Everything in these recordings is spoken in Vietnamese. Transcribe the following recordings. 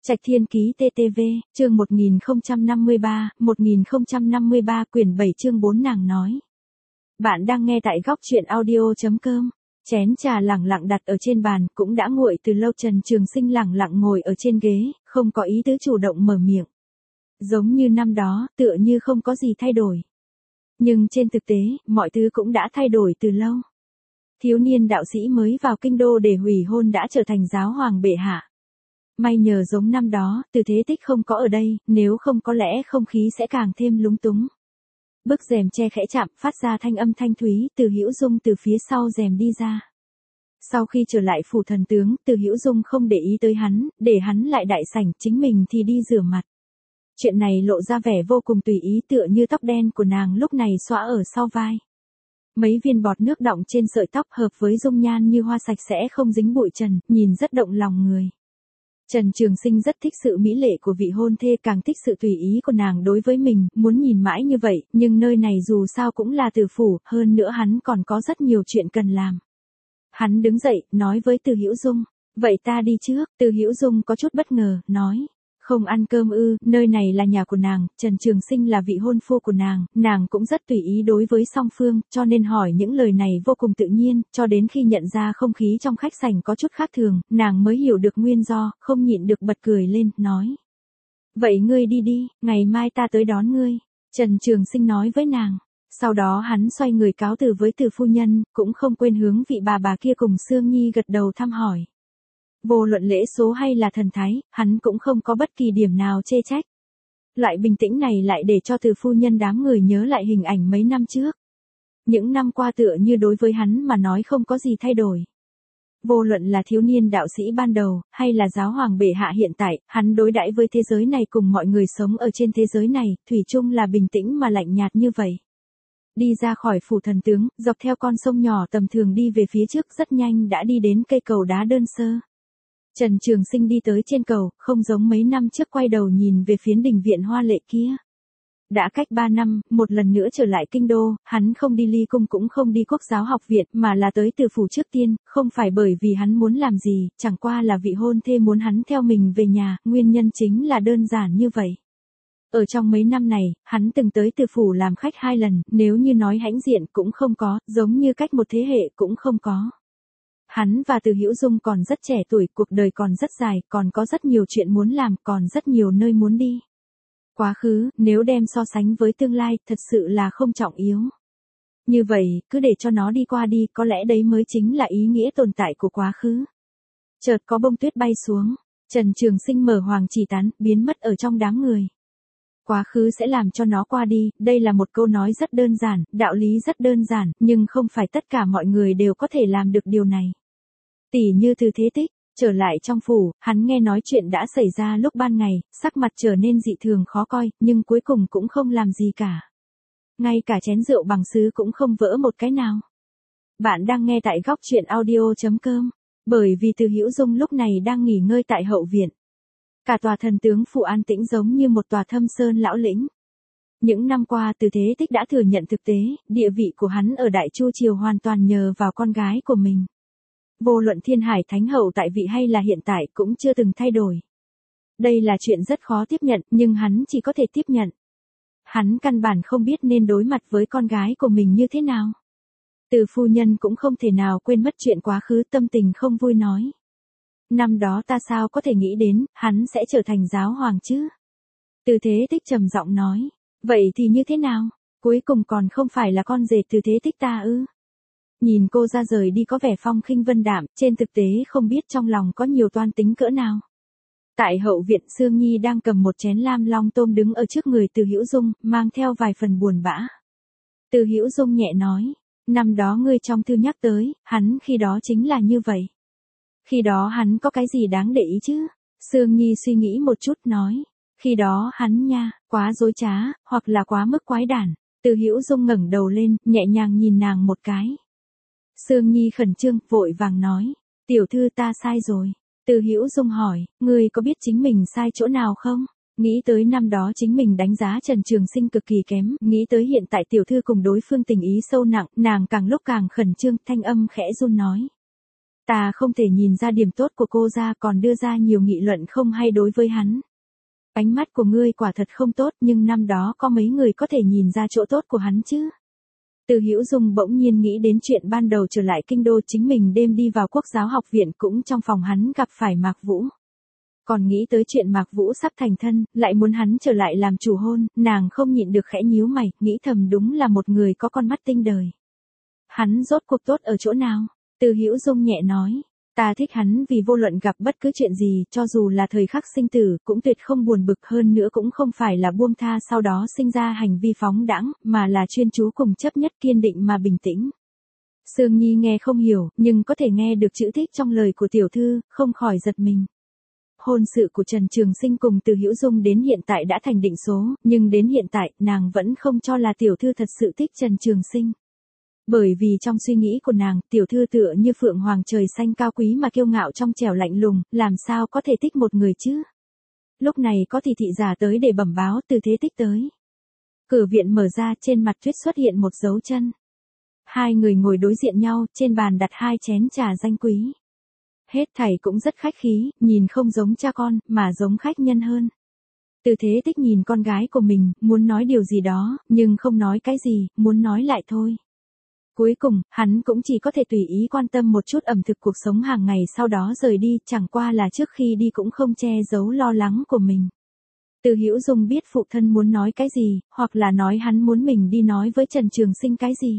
Trạch Thiên Ký TTV, chương 1053, quyển 7 chương 4 nàng nói. Bạn đang nghe tại góc truyện audio.com. Chén trà lẳng lặng đặt ở trên bàn, cũng đã nguội từ lâu. Trần Trường Sinh lẳng lặng ngồi ở trên ghế, không có ý tứ chủ động mở miệng. Giống như năm đó, tựa như không có gì thay đổi. Nhưng trên thực tế, mọi thứ cũng đã thay đổi từ lâu. Thiếu niên đạo sĩ mới vào kinh đô để hủy hôn đã trở thành giáo hoàng bệ hạ. May nhờ giống năm đó, Từ Thế Tích không có ở đây, nếu không có lẽ không khí sẽ càng thêm lúng túng. Bức rèm che khẽ chạm, phát ra thanh âm thanh thúy, Từ Hữu Dung từ phía sau rèm đi ra. Sau khi trở lại phủ thần tướng, Từ Hữu Dung không để ý tới hắn, để hắn lại đại sảnh, chính mình thì đi rửa mặt. Chuyện này lộ ra vẻ vô cùng tùy ý, tựa như tóc đen của nàng lúc này xõa ở sau vai. Mấy viên bọt nước đọng trên sợi tóc hợp với dung nhan như hoa sạch sẽ không dính bụi trần, nhìn rất động lòng người. Trần Trường Sinh rất thích sự mỹ lệ của vị hôn thê, càng thích sự tùy ý của nàng đối với mình, muốn nhìn mãi như vậy, nhưng nơi này dù sao cũng là tử phủ, hơn nữa hắn còn có rất nhiều chuyện cần làm. Hắn đứng dậy, nói với Từ Hữu Dung, vậy ta đi trước. Từ Hữu Dung có chút bất ngờ, nói, không ăn cơm ư? Nơi này là nhà của nàng, Trần Trường Sinh là vị hôn phu của nàng cũng rất tùy ý đối với song phương, cho nên hỏi những lời này vô cùng tự nhiên, cho đến khi nhận ra không khí trong khách sảnh có chút khác thường, nàng mới hiểu được nguyên do, không nhịn được bật cười lên, nói. Vậy ngươi đi đi, ngày mai ta tới đón ngươi, Trần Trường Sinh nói với nàng. Sau đó hắn xoay người cáo từ với Từ phu nhân, cũng không quên hướng vị bà kia cùng Sương Nhi gật đầu thăm hỏi. Vô luận lễ số hay là thần thái, hắn cũng không có bất kỳ điểm nào chê trách. Loại bình tĩnh này lại để cho Từ phu nhân đám người nhớ lại hình ảnh mấy năm trước. Những năm qua tựa như đối với hắn mà nói không có gì thay đổi. Vô luận là thiếu niên đạo sĩ ban đầu, hay là giáo hoàng bệ hạ hiện tại, hắn đối đãi với thế giới này cùng mọi người sống ở trên thế giới này, thủy chung là bình tĩnh mà lạnh nhạt như vậy. Đi ra khỏi phủ thần tướng, dọc theo con sông nhỏ tầm thường đi về phía trước, rất nhanh đã đi đến cây cầu đá đơn sơ. Trần Trường Sinh đi tới trên cầu, không giống mấy năm trước quay đầu nhìn về phiến đình viện hoa lệ kia. Đã cách 3 năm, một lần nữa trở lại kinh đô, hắn không đi ly cung cũng không đi quốc giáo học viện, mà là tới Từ phủ trước tiên, không phải bởi vì hắn muốn làm gì, chẳng qua là vị hôn thê muốn hắn theo mình về nhà, nguyên nhân chính là đơn giản như vậy. Ở trong mấy năm này, hắn từng tới Từ phủ làm khách 2 lần, nếu như nói hãnh diện cũng không có, giống như cách một thế hệ cũng không có. Hắn và Từ Hữu Dung còn rất trẻ tuổi, cuộc đời còn rất dài, còn có rất nhiều chuyện muốn làm, còn rất nhiều nơi muốn đi. Quá khứ, nếu đem so sánh với tương lai, thật sự là không trọng yếu. Như vậy, cứ để cho nó đi qua đi, có lẽ đấy mới chính là ý nghĩa tồn tại của quá khứ. Chợt có bông tuyết bay xuống, Trần Trường Sinh mở hoàng chỉ tán, biến mất ở trong đám người. Quá khứ sẽ làm cho nó qua đi, đây là một câu nói rất đơn giản, đạo lý rất đơn giản, nhưng không phải tất cả mọi người đều có thể làm được điều này. Tỉ như Từ Thế Tích, trở lại trong phủ, hắn nghe nói chuyện đã xảy ra lúc ban ngày, sắc mặt trở nên dị thường khó coi, nhưng cuối cùng cũng không làm gì cả. Ngay cả chén rượu bằng sứ cũng không vỡ một cái nào. Bạn đang nghe tại góc truyện audio.com, bởi vì Từ Hữu Dung lúc này đang nghỉ ngơi tại hậu viện. Cả tòa thần tướng phủ an tĩnh giống như một tòa thâm sơn lão lĩnh. Những năm qua Từ Thế Tích đã thừa nhận thực tế, địa vị của hắn ở Đại Chu triều hoàn toàn nhờ vào con gái của mình. Vô luận Thiên Hải Thánh hậu tại vị hay là hiện tại cũng chưa từng thay đổi. Đây là chuyện rất khó tiếp nhận, nhưng hắn chỉ có thể tiếp nhận. Hắn căn bản không biết nên đối mặt với con gái của mình như thế nào. Từ phu nhân cũng không thể nào quên mất chuyện quá khứ, tâm tình không vui nói. Năm đó ta sao có thể nghĩ đến, hắn sẽ trở thành giáo hoàng chứ? Từ Thế Tích trầm giọng nói, vậy thì như thế nào? Cuối cùng còn không phải là con rể Từ Thế Tích ta ư? Nhìn cô ra rời đi có vẻ phong khinh vân đạm, trên thực tế không biết trong lòng có nhiều toan tính cỡ nào. Tại hậu viện, Sương Nhi đang cầm một chén lam long tôm đứng ở trước người Từ Hữu Dung, mang theo vài phần buồn bã. Từ Hữu Dung nhẹ nói, năm đó ngươi trong thư nhắc tới, hắn khi đó chính là như vậy. Khi đó hắn có cái gì đáng để ý chứ? Sương Nhi suy nghĩ một chút nói, khi đó hắn nha, quá dối trá, hoặc là quá mức quái đản. Từ Hữu Dung ngẩng đầu lên, nhẹ nhàng nhìn nàng một cái. Sương Nhi khẩn trương, vội vàng nói, tiểu thư ta sai rồi. Từ Hữu Dung hỏi, ngươi có biết chính mình sai chỗ nào không? Nghĩ tới năm đó chính mình đánh giá Trần Trường Sinh cực kỳ kém, nghĩ tới hiện tại tiểu thư cùng đối phương tình ý sâu nặng, nàng càng lúc càng khẩn trương, thanh âm khẽ run nói. Ta không thể nhìn ra điểm tốt của cô ra còn đưa ra nhiều nghị luận không hay đối với hắn. Ánh mắt của ngươi quả thật không tốt nhưng năm đó có mấy người có thể nhìn ra chỗ tốt của hắn chứ. Từ Hữu Dung bỗng nhiên nghĩ đến chuyện ban đầu trở lại kinh đô chính mình đêm đi vào Quốc giáo học viện cũng trong phòng hắn gặp phải Mạc Vũ. Còn nghĩ tới chuyện Mạc Vũ sắp thành thân, lại muốn hắn trở lại làm chủ hôn, nàng không nhịn được khẽ nhíu mày, nghĩ thầm đúng là một người có con mắt tinh đời. Hắn rốt cuộc tốt ở chỗ nào? Từ Hữu Dung nhẹ nói. Ta thích hắn vì vô luận gặp bất cứ chuyện gì, cho dù là thời khắc sinh tử, cũng tuyệt không buồn bực hơn nữa cũng không phải là buông tha sau đó sinh ra hành vi phóng đãng, mà là chuyên chú cùng chấp nhất kiên định mà bình tĩnh. Sương Nhi nghe không hiểu, nhưng có thể nghe được chữ thích trong lời của tiểu thư, không khỏi giật mình. Hôn sự của Trần Trường Sinh cùng Từ Hữu Dung đến hiện tại đã thành định số, nhưng đến hiện tại, nàng vẫn không cho là tiểu thư thật sự thích Trần Trường Sinh. Bởi vì trong suy nghĩ của nàng, tiểu thư tựa như phượng hoàng trời xanh cao quý mà kiêu ngạo trong trẻo lạnh lùng, làm sao có thể thích một người chứ? Lúc này có thị thị giả tới để bẩm báo Từ Thế Tích tới. Cửa viện mở ra, trên mặt tuyết xuất hiện một dấu chân. Hai người ngồi đối diện nhau, trên bàn đặt hai chén trà danh quý. Hết thảy cũng rất khách khí, nhìn không giống cha con, mà giống khách nhân hơn. Từ Thế Tích nhìn con gái của mình, muốn nói điều gì đó, nhưng không nói cái gì, muốn nói lại thôi. Cuối cùng, hắn cũng chỉ có thể tùy ý quan tâm một chút ẩm thực cuộc sống hàng ngày sau đó rời đi, chẳng qua là trước khi đi cũng không che giấu lo lắng của mình. Từ Hữu Dung biết phụ thân muốn nói cái gì, hoặc là nói hắn muốn mình đi nói với Trần Trường Sinh cái gì.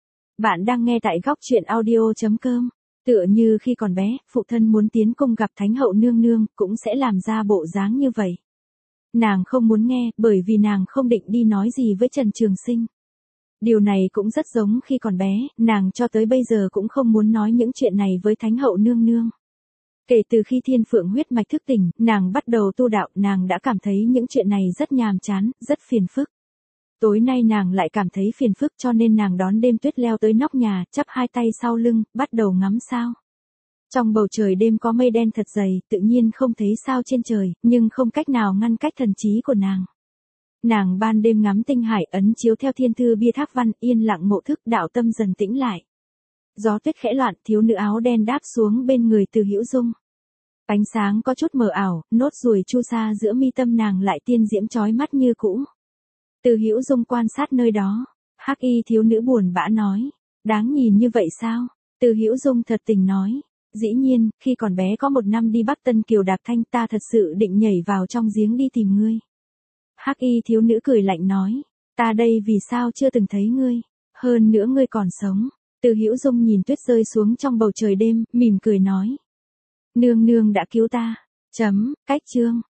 Bạn đang nghe tại góc truyện audio.com. Tựa như khi còn bé, phụ thân muốn tiến cung gặp Thánh hậu nương nương, cũng sẽ làm ra bộ dáng như vậy. Nàng không muốn nghe, bởi vì nàng không định đi nói gì với Trần Trường Sinh. Điều này cũng rất giống khi còn bé, nàng cho tới bây giờ cũng không muốn nói những chuyện này với Thánh hậu nương nương. Kể từ khi Thiên Phượng huyết mạch thức tỉnh, nàng bắt đầu tu đạo, nàng đã cảm thấy những chuyện này rất nhàm chán, rất phiền phức. Tối nay nàng lại cảm thấy phiền phức cho nên nàng đón đêm tuyết leo tới nóc nhà, chắp hai tay sau lưng, bắt đầu ngắm sao. Trong bầu trời đêm có mây đen thật dày, tự nhiên không thấy sao trên trời, nhưng không cách nào ngăn cách thần trí của nàng. Nàng ban đêm ngắm tinh hải ấn chiếu theo thiên thư bia thác văn, yên lặng ngộ thức đạo tâm dần tĩnh lại. Gió tuyết khẽ loạn, thiếu nữ áo đen đáp xuống bên người Từ Hữu Dung. Ánh sáng có chút mờ ảo, nốt ruồi chu sa giữa mi tâm nàng lại tiên diễm chói mắt như cũ. Từ Hữu Dung quan sát nơi đó, hắc y thiếu nữ buồn bã nói, đáng nhìn như vậy sao? Từ Hữu Dung thật tình nói, dĩ nhiên, khi còn bé có một năm đi Bắc Tân Kiều Đạc Thanh ta thật sự định nhảy vào trong giếng đi tìm ngươi. Hắc y thiếu nữ cười lạnh nói, ta đây vì sao chưa từng thấy ngươi, hơn nữa ngươi còn sống. Từ Hữu Dung nhìn tuyết rơi xuống trong bầu trời đêm, mỉm cười nói, nương nương đã cứu ta. Cách chương